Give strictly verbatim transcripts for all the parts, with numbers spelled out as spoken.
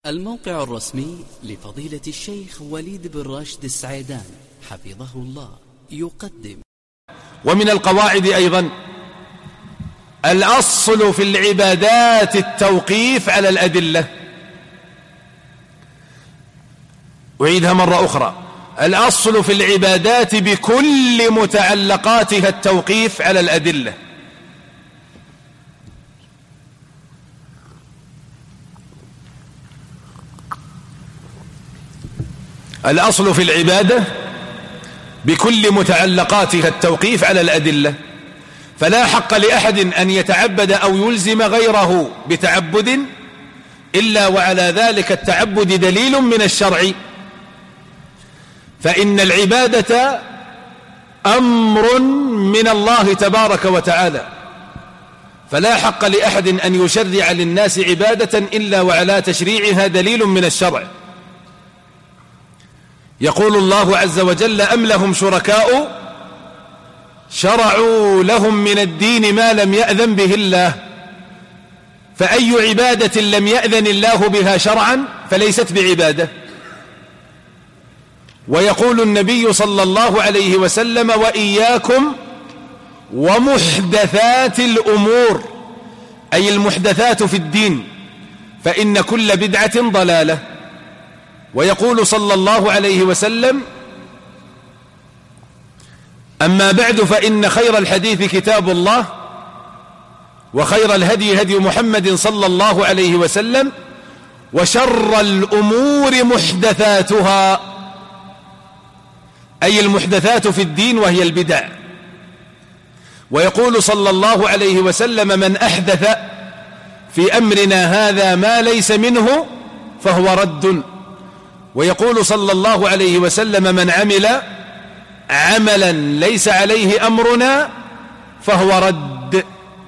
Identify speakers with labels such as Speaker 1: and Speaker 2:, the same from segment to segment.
Speaker 1: الموقع الرسمي لفضيلة الشيخ وليد بن راشد السعيدان حفظه الله يقدم.
Speaker 2: ومن القواعد أيضا الأصل في العبادات التوقيف على الأدلة. أعيدها مرة أخرى: الأصل في العبادات بكل متعلقاتها التوقيف على الأدلة. الأصل في العبادة بكل متعلقاتها التوقيف على الأدلة، فلا حق لأحد أن يتعبد أو يلزم غيره بتعبد إلا وعلى ذلك التعبد دليل من الشرع، فإن العبادة أمر من الله تبارك وتعالى، فلا حق لأحد أن يشرع للناس عبادة إلا وعلى تشريعها دليل من الشرع. يقول الله عز وجل: أم لهم شركاء شرعوا لهم من الدين ما لم يأذن به الله، فأي عبادة لم يأذن الله بها شرعا فليست بعبادة. ويقول النبي صلى الله عليه وسلم: وإياكم ومحدثات الأمور، أي المحدثات في الدين، فإن كل بدعة ضلالة. ويقول صلى الله عليه وسلم: أما بعد فإن خير الحديث كتاب الله، وخير الهدي هدي محمد صلى الله عليه وسلم، وشر الأمور محدثاتها، أي المحدثات في الدين وهي البدع. ويقول صلى الله عليه وسلم: من أحدث في أمرنا هذا ما ليس منه فهو رد. ويقول صلى الله عليه وسلم: من عمل عملا ليس عليه أمرنا فهو رد.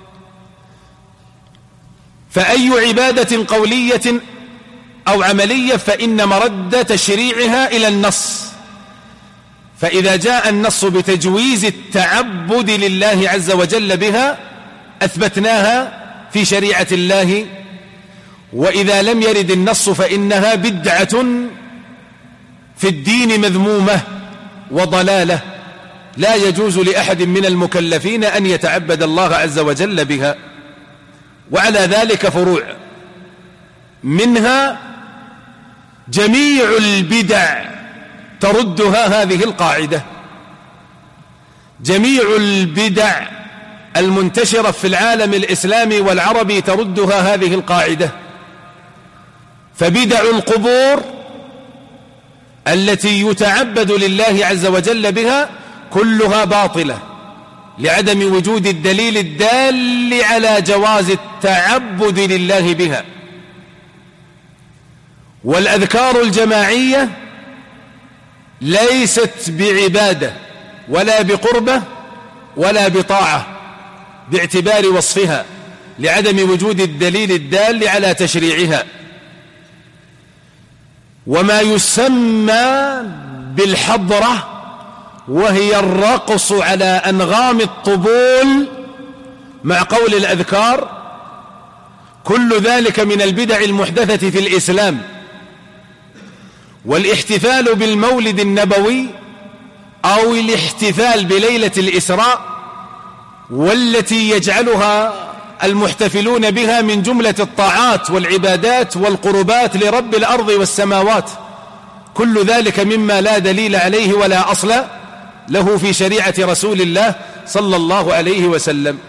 Speaker 2: فأي عبادة قولية أو عملية فإن مرد تشريعها إلى النص، فإذا جاء النص بتجويز التعبد لله عز وجل بها أثبتناها في شريعة الله، وإذا لم يرد النص فإنها بدعة في الدين مذمومة وضلالة، لا يجوز لأحد من المكلفين أن يتعبد الله عز وجل بها. وعلى ذلك فروع، منها جميع البدع تردها هذه القاعدة. جميع البدع المنتشرة في العالم الإسلامي والعربي تردها هذه القاعدة. فبدع القبور التي يتعبد لله عز وجل بها كلها باطلة لعدم وجود الدليل الدال على جواز التعبد لله بها. والأذكار الجماعية ليست بعبادة ولا بقربة ولا بطاعة باعتبار وصفها لعدم وجود الدليل الدال على تشريعها. وما يسمى بالحضرة، وهي الرقص على أنغام الطبول مع قول الأذكار، كل ذلك من البدع المحدثة في الإسلام. والاحتفال بالمولد النبوي أو الاحتفال بليلة الإسراء، والتي يجعلها المحتفلون بها من جملة الطاعات والعبادات والقربات لرب الأرض والسماوات، كل ذلك مما لا دليل عليه ولا أصل له في شريعة رسول الله صلى الله عليه وسلم.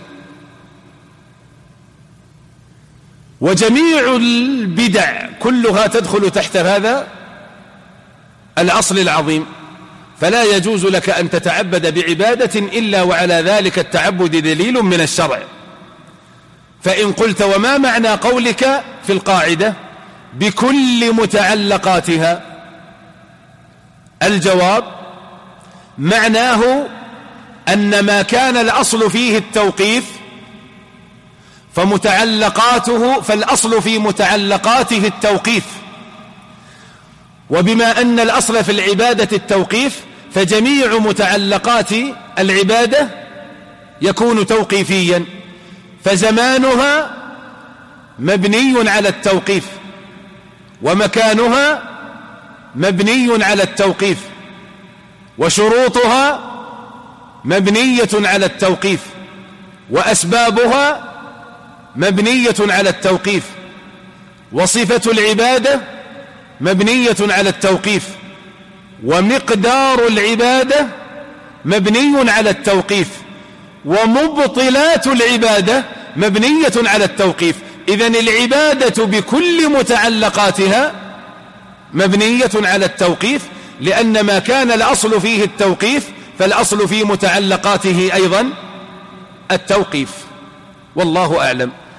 Speaker 2: وجميع البدع كلها تدخل تحت هذا الأصل العظيم، فلا يجوز لك أن تتعبد بعبادة إلا وعلى ذلك التعبد دليل من الشرع. فإن قلت: وما معنى قولك في القاعدة بكل متعلقاتها؟ الجواب: معناه أن ما كان الأصل فيه التوقيف فمتعلقاته فالأصل في متعلقاته التوقيف، وبما أن الأصل في العبادة التوقيف فجميع متعلقات العبادة يكون توقيفيا، فزمانها مبني على التوقيف، ومكانها مبني على التوقيف، وشروطها مبنية على التوقيف، وأسبابها مبنية على التوقيف، وصفة العبادة مبنية على التوقيف، ومقدار العبادة مبني على التوقيف، ومبطلات العبادة مبنية على التوقيف. إذن العبادة بكل متعلقاتها مبنية على التوقيف، لأن ما كان الأصل فيه التوقيف فالأصل في متعلقاته أيضا التوقيف. والله أعلم.